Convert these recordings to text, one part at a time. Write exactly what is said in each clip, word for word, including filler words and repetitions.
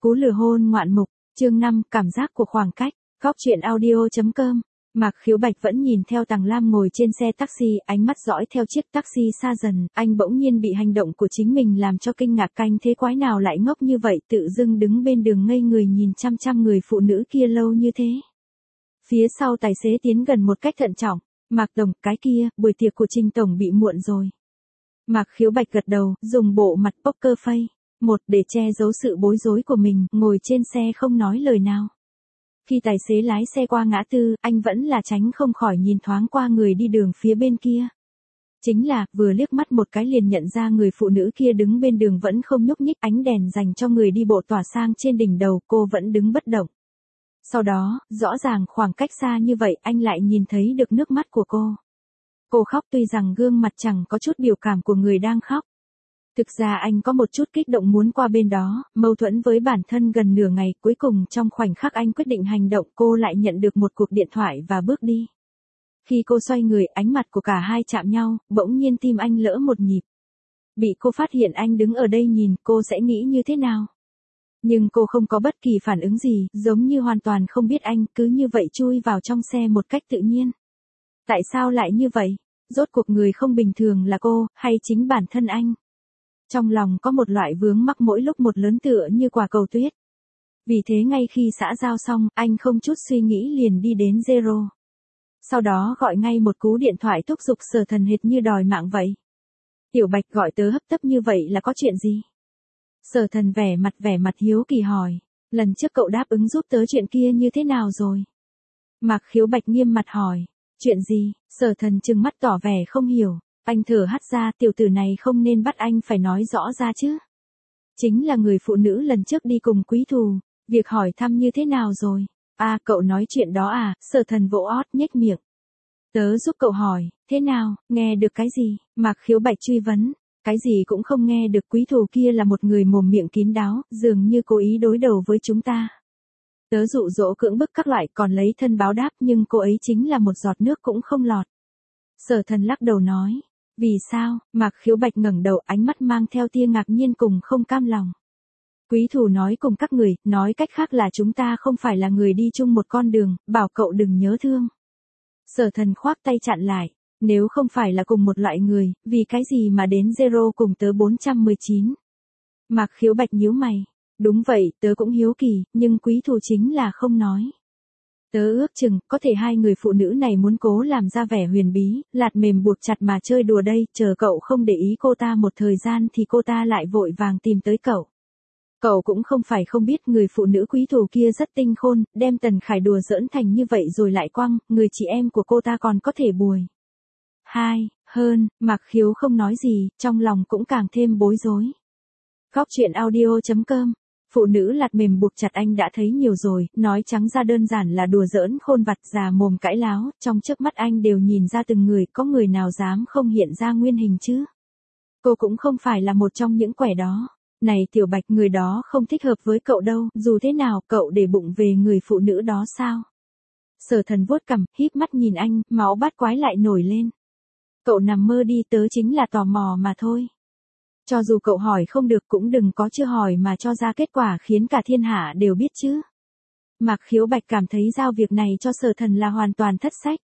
Cú lừa hôn ngoạn mục, chương năm, cảm giác của khoảng cách, góc chuyện audio.com. Mạc Khiếu Bạch vẫn nhìn theo Tằng Lam ngồi trên xe taxi, ánh mắt dõi theo chiếc taxi xa dần, anh bỗng nhiên bị hành động của chính mình làm cho kinh ngạc, canh thế quái nào lại ngốc như vậy, tự dưng đứng bên đường ngây người nhìn chăm chăm người phụ nữ kia lâu như thế. Phía sau tài xế tiến gần một cách thận trọng, Mạc Tổng, cái kia, buổi tiệc của Trình Tổng bị muộn rồi. Mạc Khiếu Bạch gật đầu, dùng bộ mặt poker face. Một, để che giấu sự bối rối của mình, ngồi trên xe không nói lời nào. Khi tài xế lái xe qua ngã tư, anh vẫn là tránh không khỏi nhìn thoáng qua người đi đường phía bên kia. Chính là, vừa liếc mắt một cái liền nhận ra người phụ nữ kia đứng bên đường vẫn không nhúc nhích, ánh đèn dành cho người đi bộ tỏa sang trên đỉnh đầu, cô vẫn đứng bất động. Sau đó, rõ ràng khoảng cách xa như vậy anh lại nhìn thấy được nước mắt của cô. Cô khóc tuy rằng gương mặt chẳng có chút biểu cảm của người đang khóc. Thực ra anh có một chút kích động muốn qua bên đó, mâu thuẫn với bản thân gần nửa ngày, cuối cùng trong khoảnh khắc anh quyết định hành động, cô lại nhận được một cuộc điện thoại và bước đi. Khi cô xoay người, ánh mặt của cả hai chạm nhau, bỗng nhiên tim anh lỡ một nhịp. Bị cô phát hiện anh đứng ở đây nhìn, cô sẽ nghĩ như thế nào? Nhưng cô không có bất kỳ phản ứng gì, giống như hoàn toàn không biết anh, cứ như vậy chui vào trong xe một cách tự nhiên. Tại sao lại như vậy? Rốt cuộc người không bình thường là cô, hay chính bản thân anh? Trong lòng có một loại vướng mắc mỗi lúc một lớn tựa như quả cầu tuyết. Vì thế ngay khi xã giao xong, anh không chút suy nghĩ liền đi đến Zero. Sau đó gọi ngay một cú điện thoại thúc giục Sở Thần hệt như đòi mạng vậy. Tiểu Bạch, gọi tớ hấp tấp như vậy là có chuyện gì? Sở Thần vẻ mặt vẻ mặt hiếu kỳ hỏi, lần trước cậu đáp ứng giúp tớ chuyện kia như thế nào rồi? Mạc Khiếu Bạch nghiêm mặt hỏi, chuyện gì? Sở Thần trừng mắt tỏ vẻ không hiểu. Anh thở hắt ra, tiểu tử này không nên bắt anh phải nói rõ ra chứ. Chính là người phụ nữ lần trước đi cùng Quý Thù, việc hỏi thăm như thế nào rồi? À, cậu nói chuyện đó à? Sở Thần vỗ ót nhếch miệng. Tớ giúp cậu hỏi, thế nào, nghe được cái gì? Mạc Khiếu Bạch truy vấn, cái gì cũng không nghe được. Quý Thù kia là một người mồm miệng kín đáo, dường như cố ý đối đầu với chúng ta. Tớ dụ dỗ cưỡng bức các loại còn lấy thân báo đáp, nhưng cô ấy chính là một giọt nước cũng không lọt. Sở Thần lắc đầu nói. Vì sao? Mạc Khiếu Bạch ngẩng đầu, ánh mắt mang theo tia ngạc nhiên cùng không cam lòng. Quý Thù nói cùng các người, nói cách khác là chúng ta không phải là người đi chung một con đường, bảo cậu đừng nhớ thương. Sở Thần khoác tay chặn lại, nếu không phải là cùng một loại người, vì cái gì mà đến Zero cùng tớ bốn trăm mười chín? Mạc Khiếu Bạch nhíu mày, đúng vậy, tớ cũng hiếu kỳ, nhưng Quý Thù chính là không nói. Tớ ước chừng, có thể hai người phụ nữ này muốn cố làm ra vẻ huyền bí, lạt mềm buộc chặt mà chơi đùa đây, chờ cậu không để ý cô ta một thời gian thì cô ta lại vội vàng tìm tới cậu. Cậu cũng không phải không biết người phụ nữ Quý Thù kia rất tinh khôn, đem Tần Khải đùa giỡn thành như vậy rồi lại quăng, người chị em của cô ta còn có thể bùi. Hai, hơn, Mạc Khiếu không nói gì, trong lòng cũng càng thêm bối rối. Góc chuyện audio.com. Phụ nữ lạt mềm buộc chặt anh đã thấy nhiều rồi, nói trắng ra đơn giản là đùa giỡn khôn vặt, già mồm cãi láo, trong trước mắt anh đều nhìn ra từng người, có người nào dám không hiện ra nguyên hình chứ? Cô cũng không phải là một trong những quẻ đó. Này Tiểu Bạch, người đó không thích hợp với cậu đâu, dù thế nào, cậu để bụng về người phụ nữ đó sao? Sở Thần vuốt cằm, híp mắt nhìn anh, máu bát quái lại nổi lên. Cậu nằm mơ đi, tớ chính là tò mò mà thôi. Cho dù cậu hỏi không được cũng đừng có chưa hỏi mà cho ra kết quả khiến cả thiên hạ đều biết chứ. Mạc Khiếu Bạch cảm thấy giao việc này cho Sở Thần là hoàn toàn thất sách.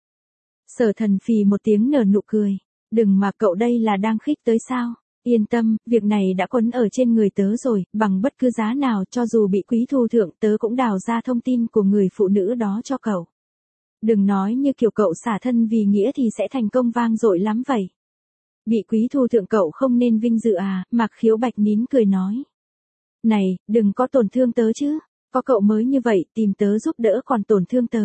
Sở Thần phì một tiếng nở nụ cười. Đừng mà, cậu đây là đang khích tới sao? Yên tâm, việc này đã quấn ở trên người tớ rồi, bằng bất cứ giá nào, cho dù bị Quý Thù thượng, tớ cũng đào ra thông tin của người phụ nữ đó cho cậu. Đừng nói như kiểu cậu xả thân vì nghĩa thì sẽ thành công vang dội lắm vậy. Bị Quý Thù thượng cậu không nên vinh dự à? Mạc Khiếu Bạch nín cười nói. Này, đừng có tổn thương tớ chứ, có cậu mới như vậy, tìm tớ giúp đỡ còn tổn thương tớ.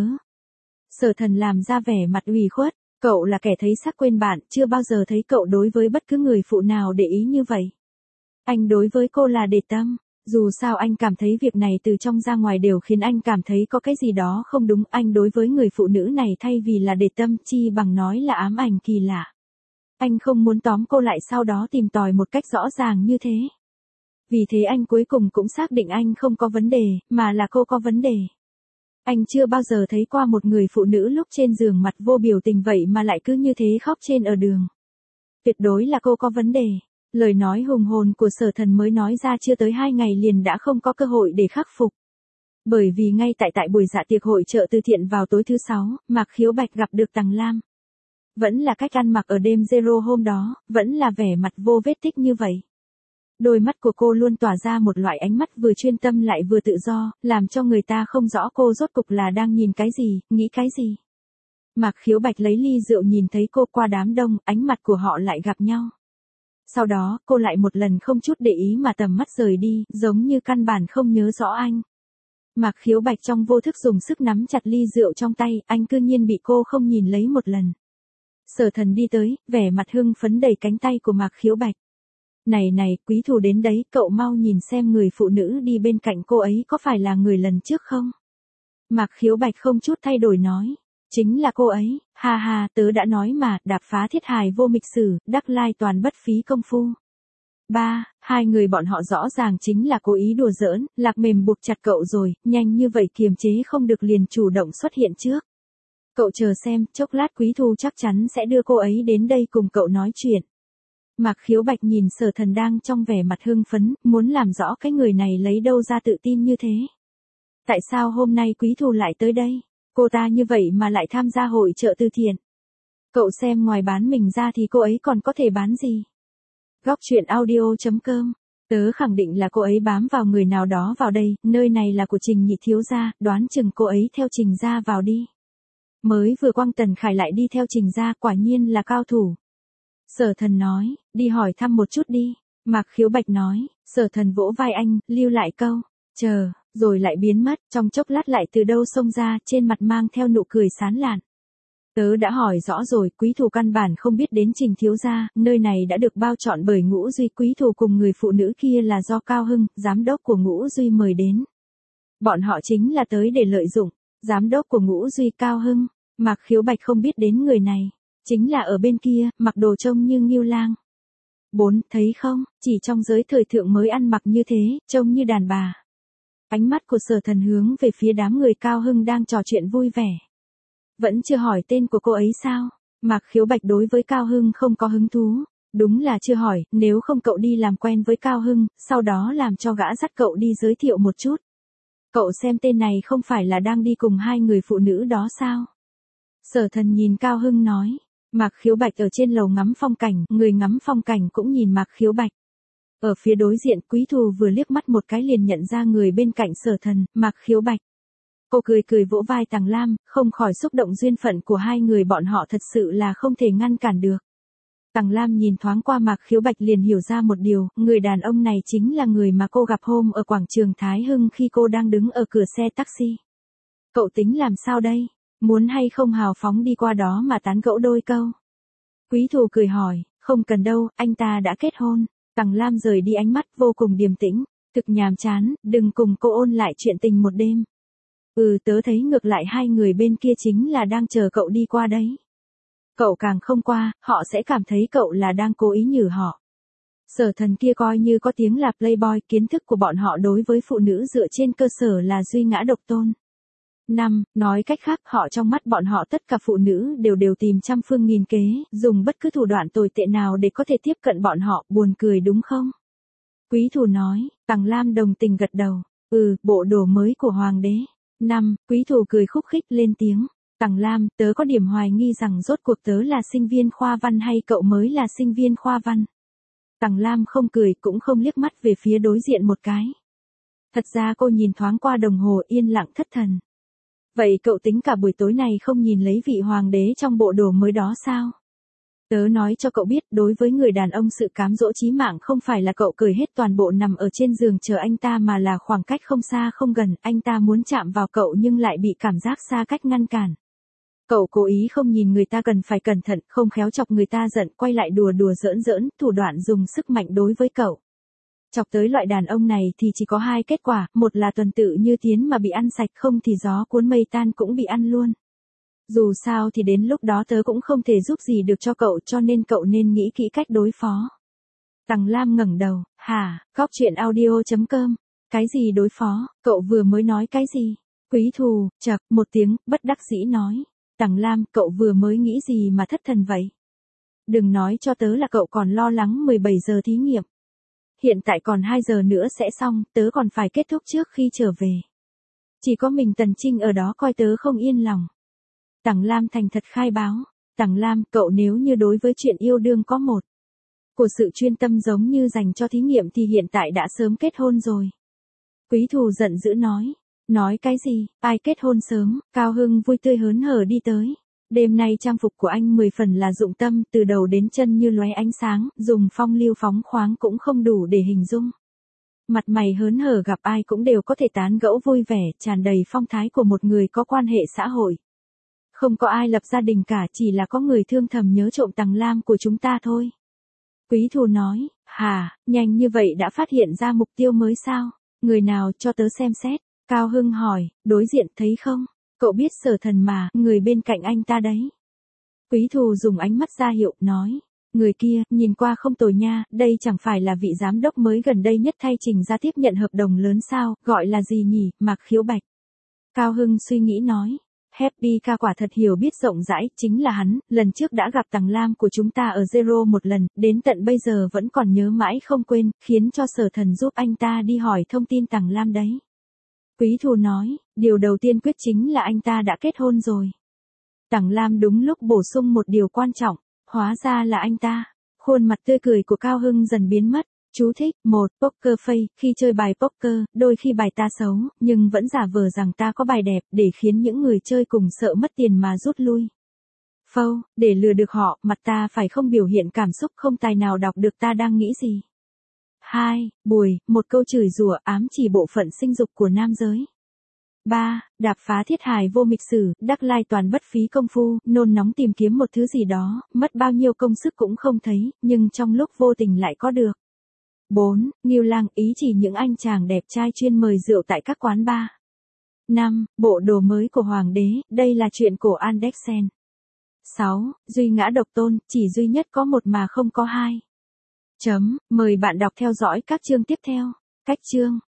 Sở Thần làm ra vẻ mặt ủy khuất, cậu là kẻ thấy sắc quên bạn, chưa bao giờ thấy cậu đối với bất cứ người phụ nào để ý như vậy. Anh đối với cô là để tâm, dù sao anh cảm thấy việc này từ trong ra ngoài đều khiến anh cảm thấy có cái gì đó không đúng, anh đối với người phụ nữ này thay vì là để tâm chi bằng nói là ám ảnh kỳ lạ. Anh không muốn tóm cô lại sau đó tìm tòi một cách rõ ràng như thế. Vì thế anh cuối cùng cũng xác định anh không có vấn đề, mà là cô có vấn đề. Anh chưa bao giờ thấy qua một người phụ nữ lúc trên giường mặt vô biểu tình vậy mà lại cứ như thế khóc trên ở đường. Tuyệt đối là cô có vấn đề. Lời nói hùng hồn của Sở Thần mới nói ra chưa tới hai ngày liền đã không có cơ hội để khắc phục. Bởi vì ngay tại tại buổi dạ tiệc hội chợ từ thiện vào tối thứ sáu, Mạc Khiếu Bạch gặp được Tằng Lam. Vẫn là cách ăn mặc ở đêm Zero hôm đó, vẫn là vẻ mặt vô vết tích như vậy. Đôi mắt của cô luôn tỏa ra một loại ánh mắt vừa chuyên tâm lại vừa tự do, làm cho người ta không rõ cô rốt cục là đang nhìn cái gì, nghĩ cái gì. Mạc Khiếu Bạch lấy ly rượu nhìn thấy cô qua đám đông, ánh mặt của họ lại gặp nhau. Sau đó, cô lại một lần không chút để ý mà tầm mắt rời đi, giống như căn bản không nhớ rõ anh. Mạc Khiếu Bạch trong vô thức dùng sức nắm chặt ly rượu trong tay, anh cư nhiên bị cô không nhìn lấy một lần. Sở Thần đi tới, vẻ mặt hưng phấn đẩy cánh tay của Mạc Khiếu Bạch. Này này, quý thù đến đấy, cậu mau nhìn xem người phụ nữ đi bên cạnh cô ấy có phải là người lần trước không? Mạc Khiếu Bạch không chút thay đổi nói. Chính là cô ấy, ha ha, tớ đã nói mà, đạp phá thiết hài vô mịch sử, đắc lai toàn bất phí công phu. Ba, hai người bọn họ rõ ràng chính là cố ý đùa giỡn, lạc mềm buộc chặt cậu rồi, nhanh như vậy kiềm chế không được liền chủ động xuất hiện trước. Cậu chờ xem, chốc lát quý thu chắc chắn sẽ đưa cô ấy đến đây cùng cậu nói chuyện. Mạc Khiếu Bạch nhìn Sở Thần đang trong vẻ mặt hưng phấn, muốn làm rõ cái người này lấy đâu ra tự tin như thế. Tại sao hôm nay quý thu lại tới đây? Cô ta như vậy mà lại tham gia hội chợ từ thiện. Cậu xem ngoài bán mình ra thì cô ấy còn có thể bán gì? Góc truyện audio chấm com. Tớ khẳng định là cô ấy bám vào người nào đó vào đây, nơi này là của Trình nhị thiếu gia, đoán chừng cô ấy theo Trình gia vào đi. Mới vừa Quang Tần Khải lại đi theo Trình gia, quả nhiên là cao thủ. Sở Thần nói, đi hỏi thăm một chút đi. Mạc Khiếu Bạch nói, Sở Thần vỗ vai anh, lưu lại câu, chờ, rồi lại biến mất, trong chốc lát lại từ đâu xông ra, trên mặt mang theo nụ cười sán lạn. Tớ đã hỏi rõ rồi, quý thù căn bản không biết đến Trình thiếu gia, nơi này đã được bao trọn bởi Ngũ Duy, quý thù cùng người phụ nữ kia là do Cao Hưng, giám đốc của Ngũ Duy mời đến. Bọn họ chính là tới để lợi dụng, giám đốc của Ngũ Duy Cao Hưng, Mạc Khiếu Bạch không biết đến người này, chính là ở bên kia, mặc đồ trông như Ngưu Lang. Bốn, thấy không, chỉ trong giới thời thượng mới ăn mặc như thế, trông như đàn bà. Ánh mắt của Sở Thần hướng về phía đám người Cao Hưng đang trò chuyện vui vẻ. Vẫn chưa hỏi tên của cô ấy sao? Mạc Khiếu Bạch đối với Cao Hưng không có hứng thú. Đúng là chưa hỏi, nếu không cậu đi làm quen với Cao Hưng, sau đó làm cho gã dắt cậu đi giới thiệu một chút. Cậu xem tên này không phải là đang đi cùng hai người phụ nữ đó sao? Sở Thần nhìn Cao Hưng nói. Mạc Khiếu Bạch ở trên lầu ngắm phong cảnh, người ngắm phong cảnh cũng nhìn Mạc Khiếu Bạch. Ở phía đối diện, quý thù vừa liếc mắt một cái liền nhận ra người bên cạnh Sở Thần, Mạc Khiếu Bạch. Cô cười cười vỗ vai Tằng Lam, không khỏi xúc động, duyên phận của hai người bọn họ thật sự là không thể ngăn cản được. Tằng Lam nhìn thoáng qua Mạc Khiếu Bạch liền hiểu ra một điều, người đàn ông này chính là người mà cô gặp hôm ở quảng trường Thái Hưng khi cô đang đứng ở cửa xe taxi. Cậu tính làm sao đây? Muốn hay không hào phóng đi qua đó mà tán gẫu đôi câu? Quý thù cười hỏi, không cần đâu, anh ta đã kết hôn. Tằng Lam rời đi ánh mắt vô cùng điềm tĩnh, thực nhàm chán, đừng cùng cô ôn lại chuyện tình một đêm. Ừ, tớ thấy ngược lại hai người bên kia chính là đang chờ cậu đi qua đấy. Cậu càng không qua, họ sẽ cảm thấy cậu là đang cố ý nhử họ. Sở Thần kia coi như có tiếng là playboy, kiến thức của bọn họ đối với phụ nữ dựa trên cơ sở là duy ngã độc tôn. Năm, nói cách khác, họ trong mắt bọn họ tất cả phụ nữ đều đều tìm trăm phương nghìn kế, dùng bất cứ thủ đoạn tồi tệ nào để có thể tiếp cận bọn họ, buồn cười đúng không? Quý thù nói, Tằng Lam đồng tình gật đầu, ừ, bộ đồ mới của hoàng đế. Năm, quý thù cười khúc khích lên tiếng, Tằng Lam, tớ có điểm hoài nghi rằng rốt cuộc tớ là sinh viên khoa văn hay cậu mới là sinh viên khoa văn. Tằng Lam không cười cũng không liếc mắt về phía đối diện một cái. Thật ra cô nhìn thoáng qua đồng hồ yên lặng thất thần. Vậy cậu tính cả buổi tối này không nhìn lấy vị hoàng đế trong bộ đồ mới đó sao? Tớ nói cho cậu biết, đối với người đàn ông sự cám dỗ chí mạng không phải là cậu cởi hết toàn bộ nằm ở trên giường chờ anh ta mà là khoảng cách không xa không gần, anh ta muốn chạm vào cậu nhưng lại bị cảm giác xa cách ngăn cản. Cậu cố ý không nhìn người ta cần phải cẩn thận, không khéo chọc người ta giận, quay lại đùa đùa giỡn giỡn, thủ đoạn dùng sức mạnh đối với cậu. Chọc tới loại đàn ông này thì chỉ có hai kết quả, một là tuần tự như tiến mà bị ăn sạch, không thì gió cuốn mây tan cũng bị ăn luôn. Dù sao thì đến lúc đó tớ cũng không thể giúp gì được cho cậu, cho nên cậu nên nghĩ kỹ cách đối phó. Tằng Lam ngẩng đầu, hả, góc truyện audio chấm com, cái gì đối phó, cậu vừa mới nói cái gì? Quý thù, chậc, một tiếng, bất đắc dĩ nói. Tằng Lam, cậu vừa mới nghĩ gì mà thất thần vậy? đừng nói cho tớ là cậu còn lo lắng mười bảy giờ thí nghiệm. Hiện tại còn hai giờ nữa sẽ xong, tớ còn phải kết thúc trước khi trở về. Chỉ có mình Tần Trinh ở đó coi tớ không yên lòng. Tằng Lam thành thật khai báo. Tằng Lam, cậu nếu như đối với chuyện yêu đương có một của sự chuyên tâm giống như dành cho thí nghiệm thì hiện tại đã sớm kết hôn rồi. Quý Thù giận dữ nói. Nói cái gì, ai kết hôn sớm, Cao Hưng vui tươi hớn hở đi tới. Đêm nay trang phục của anh mười phần là dụng tâm, từ đầu đến chân như lóe ánh sáng, dùng phong lưu phóng khoáng cũng không đủ để hình dung. Mặt mày hớn hở gặp ai cũng đều có thể tán gẫu vui vẻ, tràn đầy phong thái của một người có quan hệ xã hội. Không có ai lập gia đình cả, chỉ là có người thương thầm nhớ trộm Tằng Lam của chúng ta thôi. Quý Thù nói, hà, nhanh như vậy đã phát hiện ra mục tiêu mới sao? Người nào cho tớ xem xét? Cao Hưng hỏi, đối diện thấy không? Cậu biết Sở Thần mà, người bên cạnh anh ta đấy. Quý Thù dùng ánh mắt ra hiệu, nói. Người kia, nhìn qua không tồi nha, đây chẳng phải là vị giám đốc mới gần đây nhất thay Trình ra tiếp nhận hợp đồng lớn sao, gọi là gì nhỉ, Mạc Khiếu Bạch. Cao Hưng suy nghĩ nói. Happy ca quả thật hiểu biết rộng rãi, chính là hắn, lần trước đã gặp Tằng Lam của chúng ta ở Zero một lần, đến tận bây giờ vẫn còn nhớ mãi không quên, khiến cho Sở Thần giúp anh ta đi hỏi thông tin Tằng Lam đấy. Quý Thù nói, điều đầu tiên quyết chính là anh ta đã kết hôn rồi. Tằng Lam đúng lúc bổ sung một điều quan trọng, hóa ra là anh ta. Khuôn mặt tươi cười của Cao Hưng dần biến mất. Chú thích, một, poker face, khi chơi bài poker, đôi khi bài ta xấu, nhưng vẫn giả vờ rằng ta có bài đẹp, để khiến những người chơi cùng sợ mất tiền mà rút lui. Phâu, để lừa được họ, mặt ta phải không biểu hiện cảm xúc, không tài nào đọc được ta đang nghĩ gì. Hai, bùi, một câu chửi rủa ám chỉ bộ phận sinh dục của nam giới. Ba, đạp phá thiết hài vô mịch sử, đắc lai toàn bất phí công phu, nôn nóng tìm kiếm một thứ gì đó, mất bao nhiêu công sức cũng không thấy, nhưng trong lúc vô tình lại có được. Bốn, Ngưu Lang ý chỉ những anh chàng đẹp trai chuyên mời rượu tại các quán bar. Năm, bộ đồ mới của hoàng đế, đây là chuyện cổ Andersen. Sáu, duy ngã độc tôn, chỉ duy nhất có một mà không có hai. Chấm, mời bạn đọc theo dõi các chương tiếp theo. Cách chương